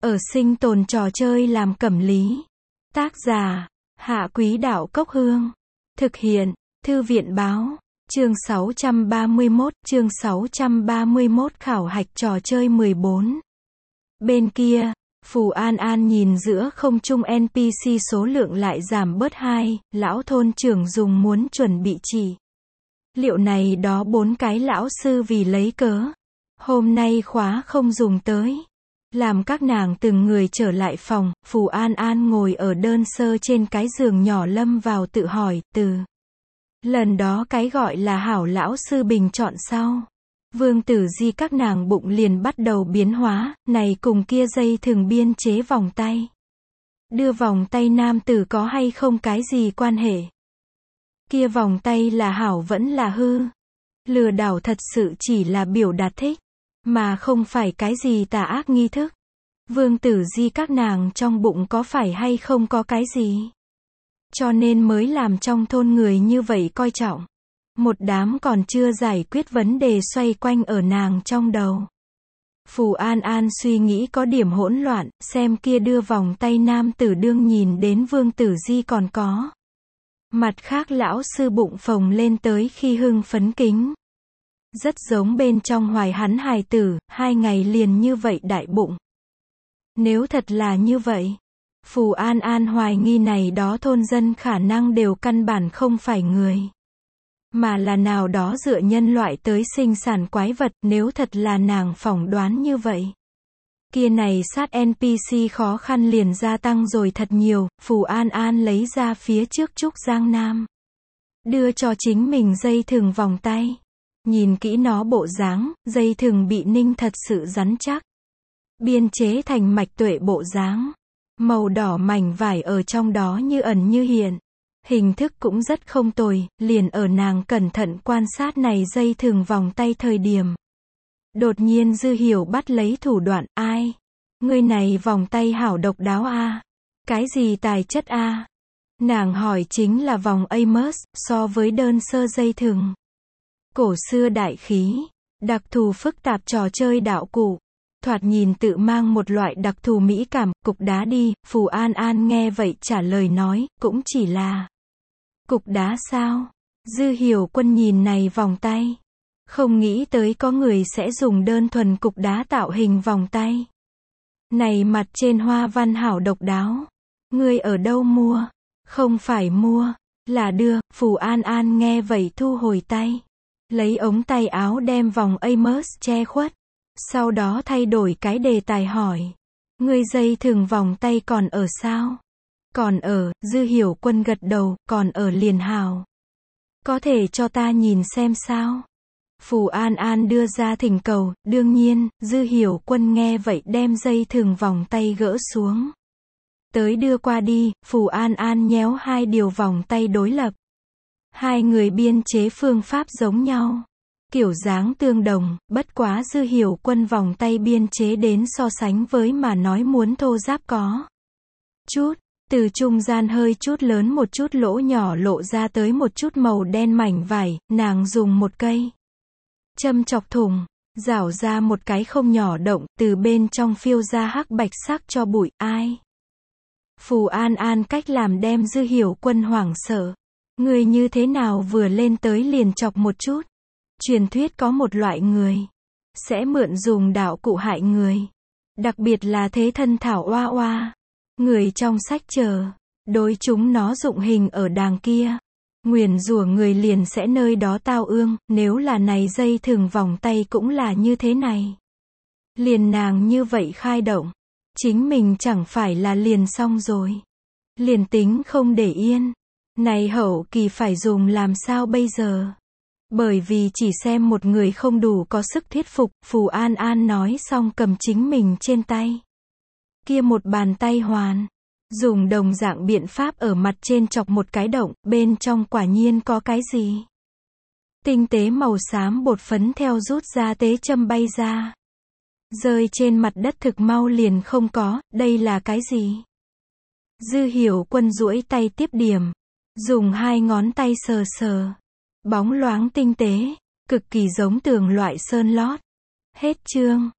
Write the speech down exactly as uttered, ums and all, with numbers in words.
Ở sinh tồn trò chơi làm cẩm lý. Tác giả, Hạ Quý Đạo Cốc Hương. Thực hiện, Thư viện Báo. Chương sáu trăm ba mươi mốt, chương sáu trăm ba mươi mốt khảo hạch trò chơi mười bốn. Bên kia, Phù An An nhìn giữa không trung en pê xê số lượng lại giảm bớt hai, lão thôn trưởng dùng muốn chuẩn bị chỉ. Liệu này đó bốn cái lão sư vì lấy cớ. Hôm nay khóa không dùng tới. Làm các nàng từng người trở lại phòng, Phù An An ngồi ở đơn sơ trên cái giường nhỏ lâm vào tự hỏi, từ lần đó cái gọi là hảo lão sư bình chọn sau. Vương Tử Di các nàng bụng liền bắt đầu biến hóa, này cùng kia dây thường biên chế vòng tay. Đưa vòng tay nam tử có hay không cái gì quan hệ? Kia vòng tay là hảo vẫn là hư? Lừa đảo thật sự chỉ là biểu đạt thích, mà không phải cái gì tà ác nghi thức. Vương Tử Di các nàng trong bụng có phải hay không có cái gì? Cho nên mới làm trong thôn người như vậy coi trọng. Một đám còn chưa giải quyết vấn đề xoay quanh ở nàng trong đầu. Phù An An suy nghĩ có điểm hỗn loạn, xem kia đưa vòng tay nam tử đương nhìn đến Vương Tử Di còn có. Mặt khác lão sư bụng phồng lên tới khi hưng phấn kính. Rất giống bên trong hoài hắn hài tử, hai ngày liền như vậy đại bụng. Nếu thật là như vậy, Phù An An hoài nghi này đó thôn dân khả năng đều căn bản không phải người, mà là nào đó dựa nhân loại tới sinh sản quái vật. Nếu thật là nàng phỏng đoán như vậy, kia này sát en pê xê khó khăn liền gia tăng rồi thật nhiều. Phù An An lấy ra phía trước Trúc Giang Nam, đưa cho chính mình dây thừng vòng tay. Nhìn kỹ nó bộ dáng, dây thừng bị ninh thật sự rắn chắc. Biên chế thành mạch tuệ bộ dáng. Màu đỏ mảnh vải ở trong đó như ẩn như hiện. Hình thức cũng rất không tồi, liền ở nàng cẩn thận quan sát này dây thừng vòng tay thời điểm. Đột nhiên Dư Hiểu bắt lấy thủ đoạn, ai? Ngươi này vòng tay hảo độc đáo a. Cái gì tài chất a? Nàng hỏi chính là vòng Amos, so với đơn sơ dây thừng. Cổ xưa đại khí, đặc thù phức tạp trò chơi đạo cụ. Thoạt nhìn tự mang một loại đặc thù mỹ cảm, cục đá đi. Phù An An nghe vậy trả lời nói, cũng chỉ là cục đá sao? Dư Hiểu Quân nhìn này vòng tay, không nghĩ tới có người sẽ dùng đơn thuần cục đá tạo hình vòng tay. Này mặt trên hoa văn hảo độc đáo. Ngươi ở đâu mua? Không phải mua, là đưa. Phù An An nghe vậy thu hồi tay, lấy ống tay áo đem vòng Amos che khuất. Sau đó thay đổi cái đề tài hỏi. Ngươi dây thừng vòng tay còn ở sao? Còn ở. Dư Hiểu Quân gật đầu, còn ở liền hào. Có thể cho ta nhìn xem sao? Phù An An đưa ra thỉnh cầu. Đương nhiên. Dư Hiểu Quân nghe vậy đem dây thừng vòng tay gỡ xuống. Tới đưa qua đi. Phù An An nhéo hai điều vòng tay đối lập. Hai người biên chế phương pháp giống nhau, kiểu dáng tương đồng, bất quá Dư Hiểu Quân vòng tay biên chế đến so sánh với mà nói muốn thô ráp có chút, từ trung gian hơi chút lớn một chút lỗ nhỏ lộ ra tới một chút màu đen mảnh vải. Nàng dùng một cây châm chọc thùng, rảo ra một cái không nhỏ động, từ bên trong phiêu ra hắc bạch sắc cho bụi. Ai? Phù An An cách làm đem Dư Hiểu Quân hoảng sợ. Người như thế nào vừa lên tới liền chọc một chút? Truyền thuyết có một loại người sẽ mượn dùng đạo cụ hại người, đặc biệt là thế thân thảo oa oa. Người trong sách chờ, đối chúng nó dụng hình ở đàng kia, nguyền rủa người liền sẽ nơi đó tao ương. Nếu là này dây thừng vòng tay cũng là như thế này, liền nàng như vậy khai động, chính mình chẳng phải là liền xong rồi. Liền tính không để yên, này hậu kỳ phải dùng làm sao bây giờ? Bởi vì chỉ xem một người không đủ có sức thuyết phục. Phù An An nói xong cầm chính mình trên tay kia một bàn tay hoàn, dùng đồng dạng biện pháp ở mặt trên chọc một cái động, bên trong quả nhiên có cái gì? Tinh tế màu xám bột phấn theo rút ra tế châm bay ra, rơi trên mặt đất thực mau liền không có. Đây là cái gì? Dư Hiểu Quân duỗi tay tiếp điểm, dùng hai ngón tay sờ sờ, bóng loáng tinh tế, cực kỳ giống tường loại sơn lót. Hết chương.